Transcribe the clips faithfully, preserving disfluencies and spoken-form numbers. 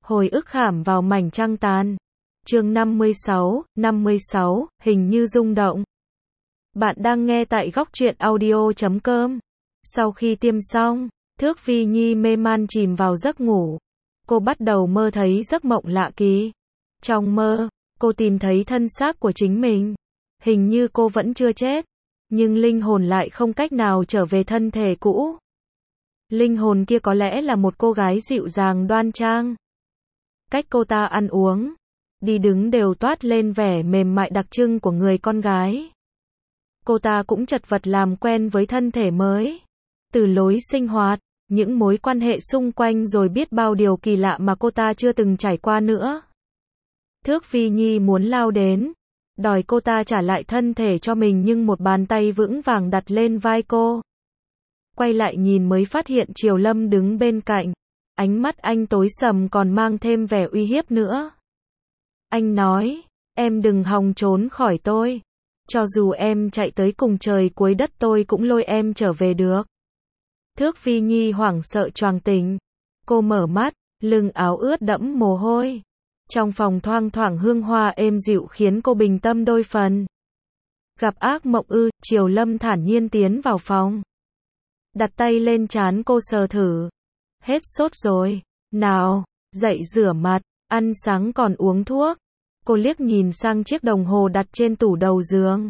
Hồi ức khảm vào mảnh trăng tàn. Chương năm mươi sáu, năm mươi sáu, hình như rung động. Bạn đang nghe tại góc truyện audio chấm com. Sau khi tiêm xong, Thước Phi Nhi mê man chìm vào giấc ngủ. Cô bắt đầu mơ thấy giấc mộng lạ kỳ. Trong mơ, cô tìm thấy thân xác của chính mình. Hình như cô vẫn chưa chết, nhưng linh hồn lại không cách nào trở về thân thể cũ. Linh hồn kia có lẽ là một cô gái dịu dàng đoan trang. Cách cô ta ăn uống, đi đứng đều toát lên vẻ mềm mại đặc trưng của người con gái. Cô ta cũng chật vật làm quen với thân thể mới. Từ lối sinh hoạt, những mối quan hệ xung quanh rồi biết bao điều kỳ lạ mà cô ta chưa từng trải qua nữa. Thước Phi Nhi muốn lao đến, đòi cô ta trả lại thân thể cho mình, nhưng một bàn tay vững vàng đặt lên vai cô. Quay lại nhìn mới phát hiện Triều Lâm đứng bên cạnh. Ánh mắt anh tối sầm còn mang thêm vẻ uy hiếp nữa. Anh nói, em đừng hòng trốn khỏi tôi. Cho dù em chạy tới cùng trời cuối đất tôi cũng lôi em trở về được. Thước Phi Nhi hoảng sợ choàng tỉnh. Cô mở mắt, lưng áo ướt đẫm mồ hôi. Trong phòng thoang thoảng hương hoa êm dịu khiến cô bình tâm đôi phần. Gặp ác mộng ư? Triều Lâm thản nhiên tiến vào phòng. Đặt tay lên trán cô sờ thử. Hết sốt rồi. Nào, dậy rửa mặt, ăn sáng còn uống thuốc. Cô liếc nhìn sang chiếc đồng hồ đặt trên tủ đầu giường.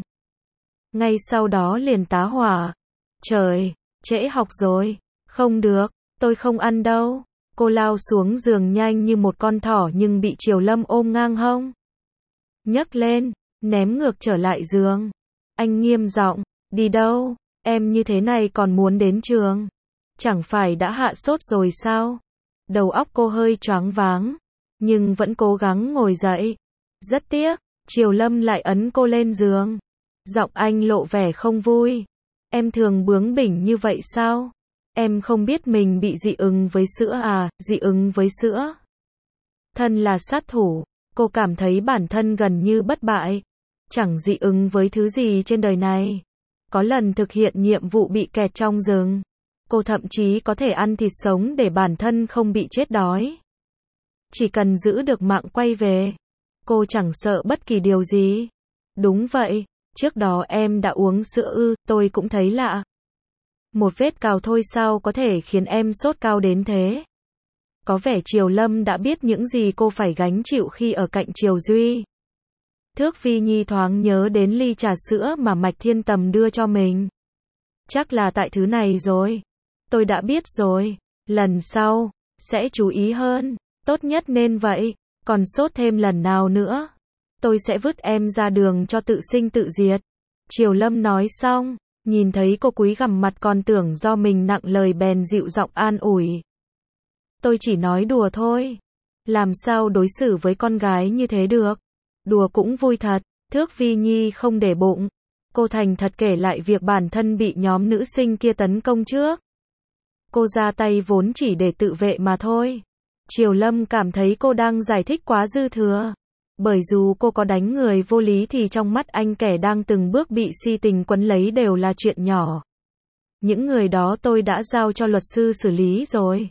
Ngay sau đó liền tá hỏa. Trời, trễ học rồi. Không được, tôi không ăn đâu. Cô lao xuống giường nhanh như một con thỏ nhưng bị Triều Lâm ôm ngang hông. Nhấc lên, ném ngược trở lại giường. Anh nghiêm giọng, đi đâu? Em như thế này còn muốn đến trường? Chẳng phải đã hạ sốt rồi sao? Đầu óc cô hơi choáng váng, nhưng vẫn cố gắng ngồi dậy. Rất tiếc, Triều Lâm lại ấn cô lên giường. Giọng anh lộ vẻ không vui. Em thường bướng bỉnh như vậy sao? Em không biết mình bị dị ứng với sữa à? Dị ứng với sữa? Thân là sát thủ, cô cảm thấy bản thân gần như bất bại. Chẳng dị ứng với thứ gì trên đời này. Có lần thực hiện nhiệm vụ bị kẹt trong rừng, cô thậm chí có thể ăn thịt sống để bản thân không bị chết đói. Chỉ cần giữ được mạng quay về, cô chẳng sợ bất kỳ điều gì. Đúng vậy, trước đó em đã uống sữa ư? Tôi cũng thấy lạ. Một vết cào thôi sao có thể khiến em sốt cao đến thế? Có vẻ Triều Lâm đã biết những gì cô phải gánh chịu khi ở cạnh Triều Duy. Thước Phi Nhi thoáng nhớ đến ly trà sữa mà Mạch Thiên Tầm đưa cho mình. Chắc là tại thứ này rồi. Tôi đã biết rồi. Lần sau, sẽ chú ý hơn. Tốt nhất nên vậy. Còn sốt thêm lần nào nữa, tôi sẽ vứt em ra đường cho tự sinh tự diệt. Triều Lâm nói xong, nhìn thấy cô cúi gằm mặt còn tưởng do mình nặng lời bèn dịu giọng an ủi. Tôi chỉ nói đùa thôi. Làm sao đối xử với con gái như thế được? Đùa cũng vui thật. Thước Phi Nhi không để bụng. Cô thành thật kể lại việc bản thân bị nhóm nữ sinh kia tấn công trước. Cô ra tay vốn chỉ để tự vệ mà thôi. Triều Lâm cảm thấy cô đang giải thích quá dư thừa. Bởi dù cô có đánh người vô lý thì trong mắt anh kẻ đang từng bước bị si tình quấn lấy đều là chuyện nhỏ. Những người đó tôi đã giao cho luật sư xử lý rồi.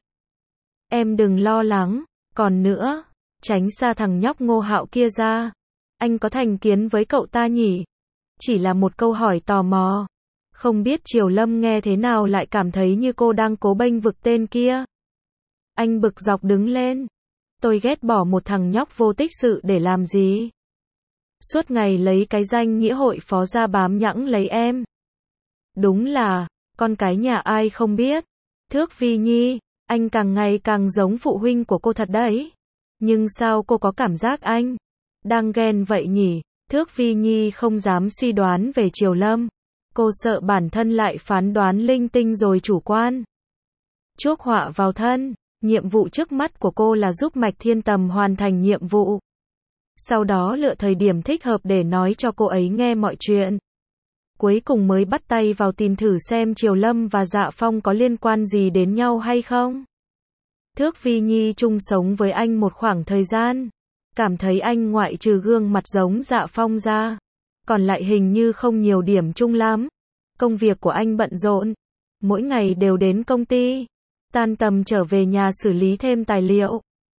Em đừng lo lắng. Còn nữa, tránh xa thằng nhóc Ngô Hạo kia ra. Anh có thành kiến với cậu ta nhỉ? Chỉ là một câu hỏi tò mò. Không biết Triều Lâm nghe thế nào lại cảm thấy như cô đang cố bênh vực tên kia. Anh bực dọc đứng lên. Tôi ghét bỏ một thằng nhóc vô tích sự để làm gì? Suốt ngày lấy cái danh nghĩa hội phó ra bám nhẵng lấy em. Đúng là, con cái nhà ai không biết. Thước Phi Nhi, anh càng ngày càng giống phụ huynh của cô thật đấy. Nhưng sao cô có cảm giác anh đang ghen vậy nhỉ? Thước Phi Nhi không dám suy đoán về Triều Lâm. Cô sợ bản thân lại phán đoán linh tinh rồi chủ quan. Chuốc họa vào thân. Nhiệm vụ trước mắt của cô là giúp Mạch Thiên Tầm hoàn thành nhiệm vụ. Sau đó lựa thời điểm thích hợp để nói cho cô ấy nghe mọi chuyện. Cuối cùng mới bắt tay vào tìm thử xem Triều Lâm và Dạ Phong có liên quan gì đến nhau hay không. Thước Phi Nhi chung sống với anh một khoảng thời gian. Cảm thấy anh ngoại trừ gương mặt giống Dạ Phong ra, còn lại hình như không nhiều điểm chung lắm. Công việc của anh bận rộn. Mỗi ngày đều đến công ty. Tan tầm trở về nhà xử lý thêm tài liệu.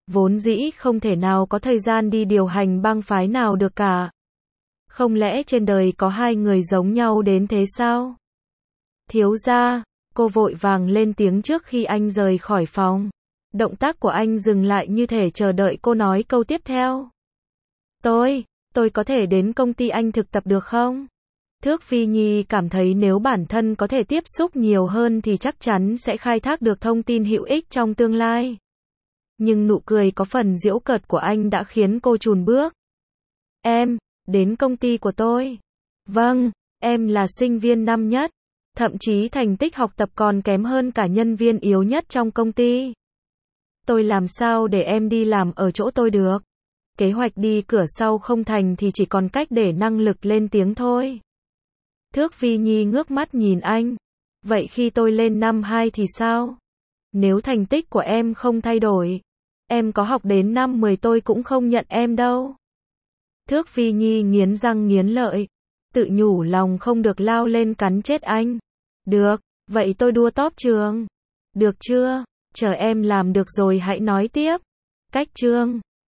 Vốn dĩ không thể nào có thời gian đi điều hành bang phái nào được cả. Không lẽ trên đời có hai người giống nhau đến thế sao? Thiếu gia, cô vội vàng lên tiếng trước khi anh rời khỏi phòng. Động tác của anh dừng lại như thể chờ đợi cô nói câu tiếp theo. Tôi, tôi có thể đến công ty anh thực tập được không? Thước Phi Nhi cảm thấy nếu bản thân có thể tiếp xúc nhiều hơn thì chắc chắn sẽ khai thác được thông tin hữu ích trong tương lai. Nhưng nụ cười có phần giễu cợt của anh đã khiến cô chùn bước. Em, đến công ty của tôi. Vâng, em là sinh viên năm nhất. Thậm chí thành tích học tập còn kém hơn cả nhân viên yếu nhất trong công ty. Tôi làm sao để em đi làm ở chỗ tôi được? Kế hoạch đi cửa sau không thành thì chỉ còn cách để năng lực lên tiếng thôi. Thước Phi Nhi ngước mắt nhìn anh. Vậy khi tôi lên năm hai thì sao? Nếu thành tích của em không thay đổi, em có học đến năm mười tôi cũng không nhận em đâu. Thước Phi Nhi nghiến răng nghiến lợi, tự nhủ lòng không được lao lên cắn chết anh. Được, vậy tôi đua top trường. Được chưa? Chờ em làm được rồi hãy nói tiếp. Cách chương